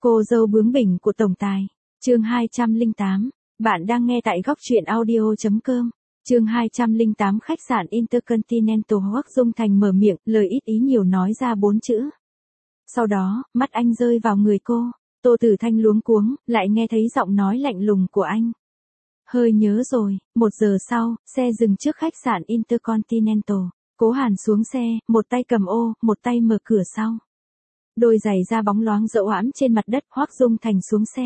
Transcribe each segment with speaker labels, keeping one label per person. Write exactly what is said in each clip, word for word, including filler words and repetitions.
Speaker 1: Cô dâu bướng bỉnh của tổng tài. Chương hai trăm lẻ tám. Bạn đang nghe tại góc truyện audio chấm com. Chương hai trăm lẻ tám. Khách sạn Intercontinental. Hoắc Dung Thành mở miệng, lời ít ý nhiều nói ra bốn chữ. Sau đó, mắt anh rơi vào người cô. Tô Tử Thanh luống cuống, lại nghe thấy giọng nói lạnh lùng của anh. Hơi nhớ rồi. Một giờ sau, xe dừng trước khách sạn Intercontinental. Cố Hàn xuống xe, một tay cầm ô, một tay mở cửa sau. Đôi giày da bóng loáng dẫu ẵm trên mặt đất. Hoắc Dung Thành xuống xe.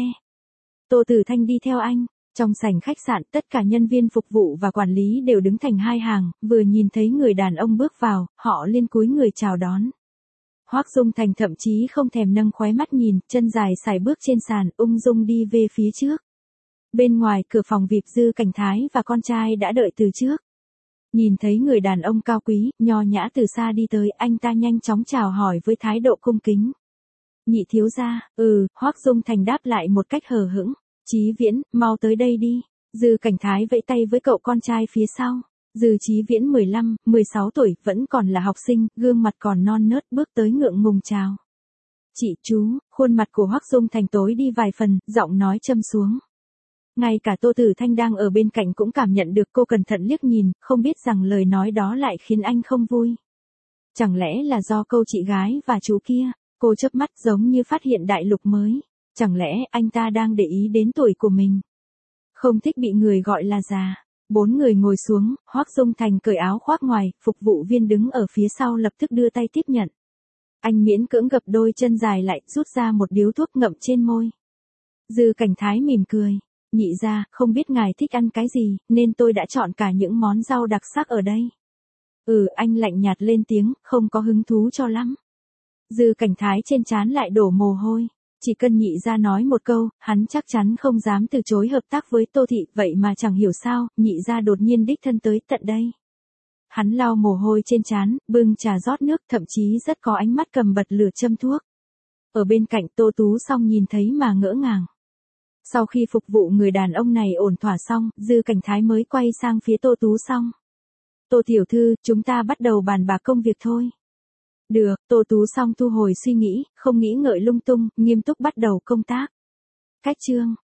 Speaker 1: Tô Tử Thanh đi theo anh. Trong sảnh khách sạn, tất cả nhân viên phục vụ và quản lý đều đứng thành hai hàng, vừa nhìn thấy người đàn ông bước vào, họ liên cúi người chào đón. Hoắc Dung Thành thậm chí không thèm nâng khóe mắt nhìn, chân dài sải bước trên sàn, ung dung đi về phía trước. Bên ngoài cửa phòng vê i pê Dư Cảnh Thái và con trai đã đợi từ trước. Nhìn thấy người đàn ông cao quý, nho nhã từ xa đi tới, anh ta nhanh chóng chào hỏi với thái độ cung kính. Nhị thiếu gia, ừ, Hoắc Dung Thành đáp lại một cách hờ hững. Chí Viễn, mau tới đây đi. Dư Cảnh Thái vẫy tay với cậu con trai phía sau. Dư Chí Viễn mười lăm, mười sáu tuổi, vẫn còn là học sinh, gương mặt còn non nớt, bước tới ngượng ngùng chào. Chị chú, khuôn mặt của Hoắc Dung Thành tối đi vài phần, giọng nói châm xuống. Ngay cả Tô Tử Thanh đang ở bên cạnh cũng cảm nhận được. Cô cẩn thận liếc nhìn, không biết rằng lời nói đó lại khiến anh không vui. Chẳng lẽ là do câu chị gái và chú kia? Cô chớp mắt giống như phát hiện đại lục mới. Chẳng lẽ anh ta đang để ý đến tuổi của mình? Không thích bị người gọi là già. Bốn người ngồi xuống, Hoắc Dung Thành cởi áo khoác ngoài, phục vụ viên đứng ở phía sau lập tức đưa tay tiếp nhận. Anh miễn cưỡng gập đôi chân dài lại, rút ra một điếu thuốc ngậm trên môi. Dư Cảnh Thái mỉm cười. Nhị gia, không biết ngài thích ăn cái gì, nên tôi đã chọn cả những món rau đặc sắc ở đây. Ừ, anh lạnh nhạt lên tiếng, không có hứng thú cho lắm. Dư Cảnh Thái trên trán lại đổ mồ hôi. Chỉ cần nhị gia nói một câu, hắn chắc chắn không dám từ chối hợp tác với Tô Thị, vậy mà chẳng hiểu sao, nhị gia đột nhiên đích thân tới tận đây. Hắn lau mồ hôi trên trán, bưng trà rót nước, thậm chí rất có ánh mắt cầm bật lửa châm thuốc. Ở bên cạnh Tô Tú Song nhìn thấy mà ngỡ ngàng. Sau khi phục vụ người đàn ông này ổn thỏa xong, Dư Cảnh Thái mới quay sang phía Tô Tú Song. Tô tiểu thư, chúng ta bắt đầu bàn bạc công việc thôi. Được, Tô Tú Song thu hồi suy nghĩ, không nghĩ ngợi lung tung, nghiêm túc bắt đầu công tác. Cách chương.